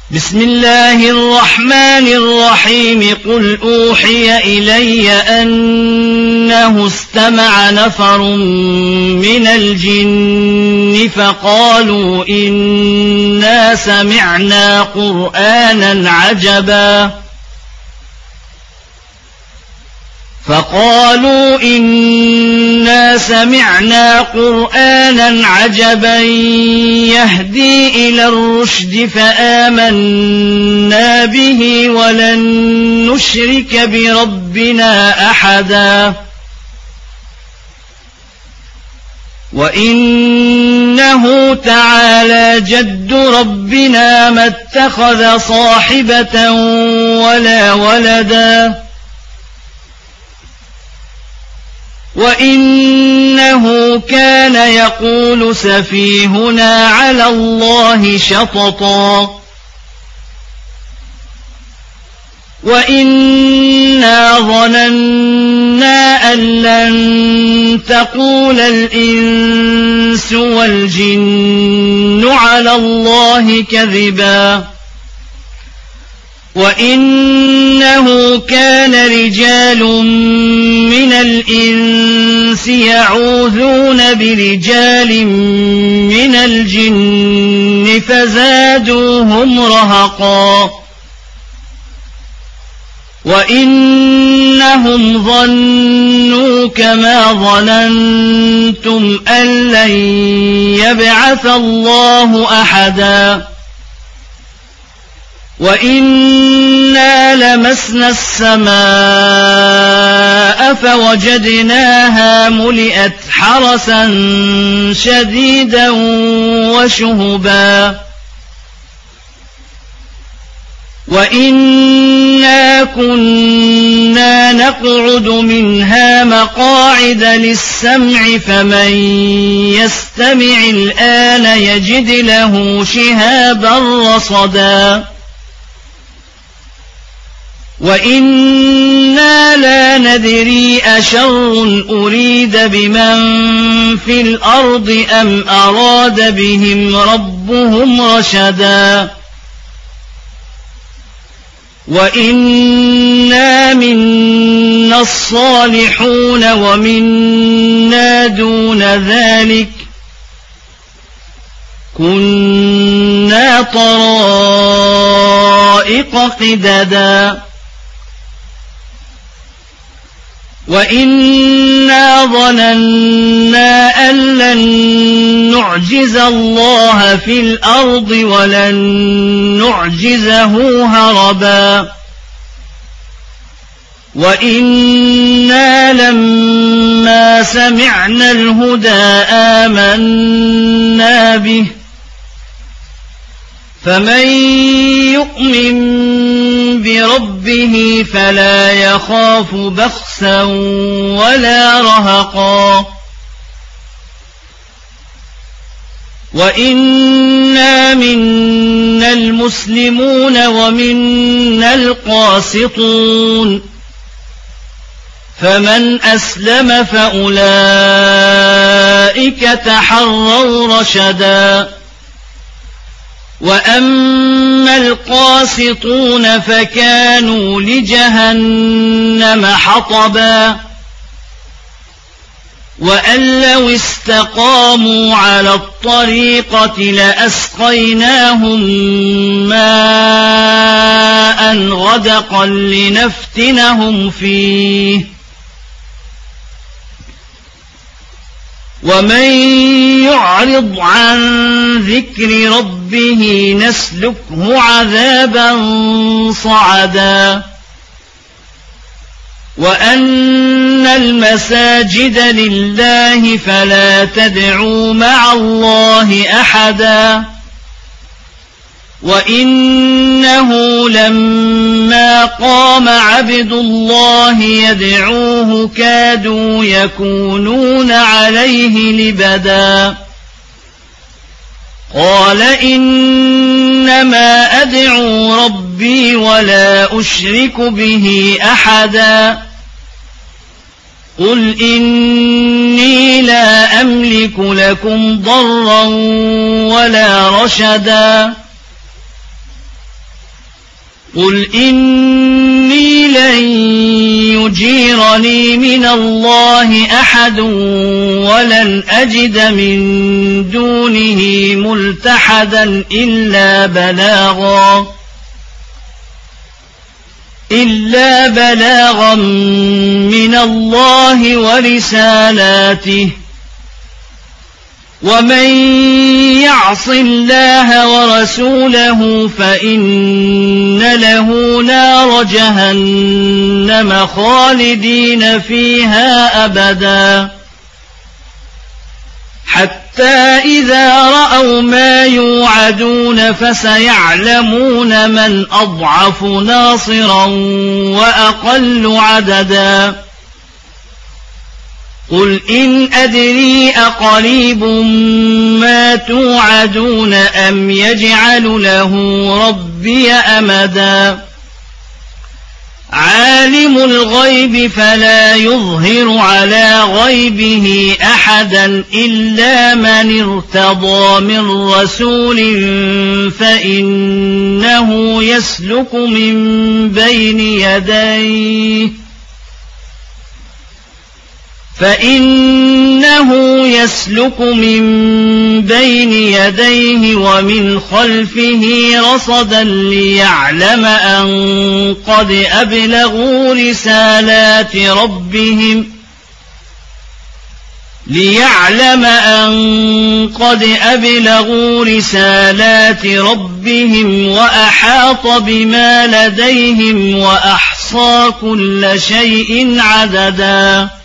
بسم الله الرحمن الرحيم قل أوحي إلي أنه استمع نفر من الجن فقالوا إنا سمعنا قرآنا عجبا يهدي إلى الرشد فآمنا به ولن نشرك بربنا أحدا وإنه تعالى جد ربنا ما اتخذ صاحبة ولا ولدا وإنه كان يقول سفيهنا على الله شططا وإنا ظننا أن لن تقول الإنس والجن على الله كذبا وإنه كان رجال من الإنس يعوذون برجال من الجن فزادوهم رهقا وإنهم ظنوا كما ظننتم أن لن يبعث الله أحدا وإنا لمسنا السماء فوجدناها ملئت حرسا شديدا وشهبا وإنا كنا نقعد منها مقاعد للسمع فمن يستمع الآن يجد له شهابا رصدا وإنا لا ندري أشر أريد بمن في الأرض أم أراد بهم ربهم رشدا وإنا منا الصالحون ومنا دون ذلك كنا طرائق قددا وإنا ظننا أن لن نعجز الله في الأرض ولن نعجزه هربا وإنا لما سمعنا الهدى آمنا به فمن يؤمن بربه فلا يخاف بخسا ولا رهقا وإنا منا المسلمون ومنا القاسطون فمن أسلم فأولئك تحروا رشدا وأما القاسطون فكانوا لجهنم حطبا وأن لو استقاموا على الطريقة لأسقيناهم ماء غدقا لنفتنهم فيه ومن يعرض عن ذكر ربه نسلكه عذابا صعدا وأن المساجد لله فلا تدعوا مع الله أحدا وإنه لما قام عبد الله يدعوه كادوا يكونون عليه لبدا قال إنما أدعو ربي ولا أشرك به أحدا قل إني لا أملك لكم ضرا ولا رشدا قل إني لن يجيرني من الله أحد ولن أجد من دونه ملتحدا إلا بلاغا من الله ورسالاته ومن يعص الله ورسوله فإن له نار جهنم خالدين فيها أبدا حتى إذا رأوا ما يوعدون فسيعلمون من أضعف ناصرا وأقل عددا قل إن أدري أقريب ما توعدون أم يجعل له ربي أمدا عالم الغيب فلا يظهر على غيبه أحدا إلا من ارتضى من رسول فإنه يسلك من بين يديه ومن خلفه رصدا ليعلم أن قد أبلغوا رسالات ربهم وأحاط بما لديهم وأحصى كل شيء عددا